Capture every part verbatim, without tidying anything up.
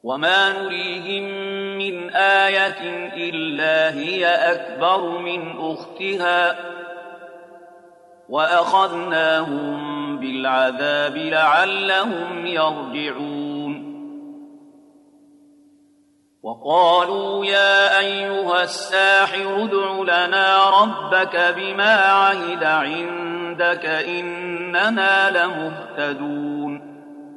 وما نريهم من آية إلا هي أكبر من أختها وأخذناهم بالعذاب لعلهم يرجعون وقالوا يا أيها الساحر ادع لنا ربك بما عهد عندك إننا لمهتدون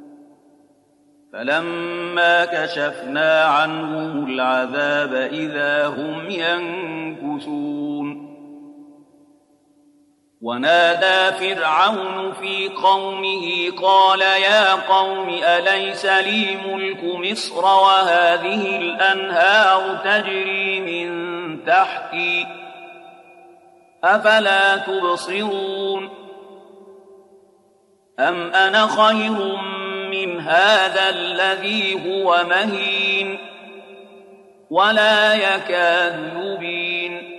فلما كشفنا عنهم العذاب إذا هم ينكثون ونادى فرعون في قومه قال يا قوم أليس لي ملك مصر وهذه الأنهار تجري من تحتي أفلا تبصرون أم أنا خير من هذا الذي هو مهين ولا يكاد يبين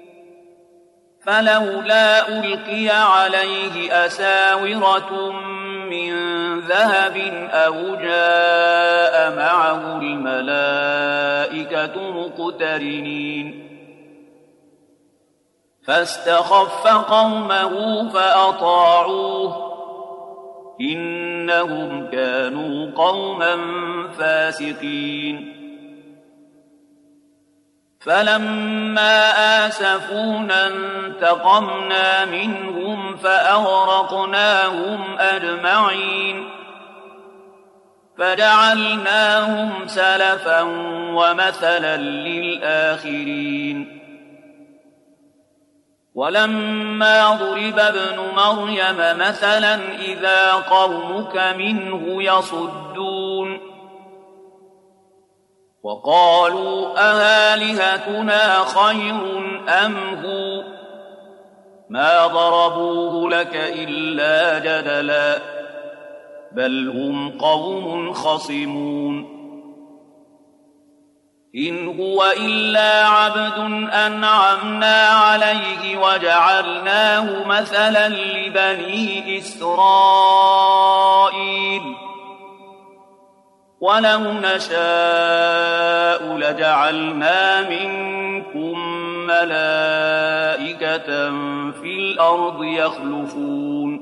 فلولا ألقي عليه أساورة من ذهب أو جاء معه الملائكة مقترنين فاستخف قومه فأطاعوه إنهم كانوا قوما فاسقين فلما آسفونا انتقمنا منهم فأغرقناهم أجمعين فجعلناهم سلفا ومثلا للآخرين ولما ضرب ابن مريم مثلا إذا قومك منه يصدون وقالوا أآلهتنا خير أم هو ما ضربوه لك إلا جدلا بل هم قوم خصمون إن هو إلا عبد أنعمنا عليه وجعلناه مثلا لبني إسرائيل ولو نشاء لجعلنا منكم ملائكة في الأرض يخلفون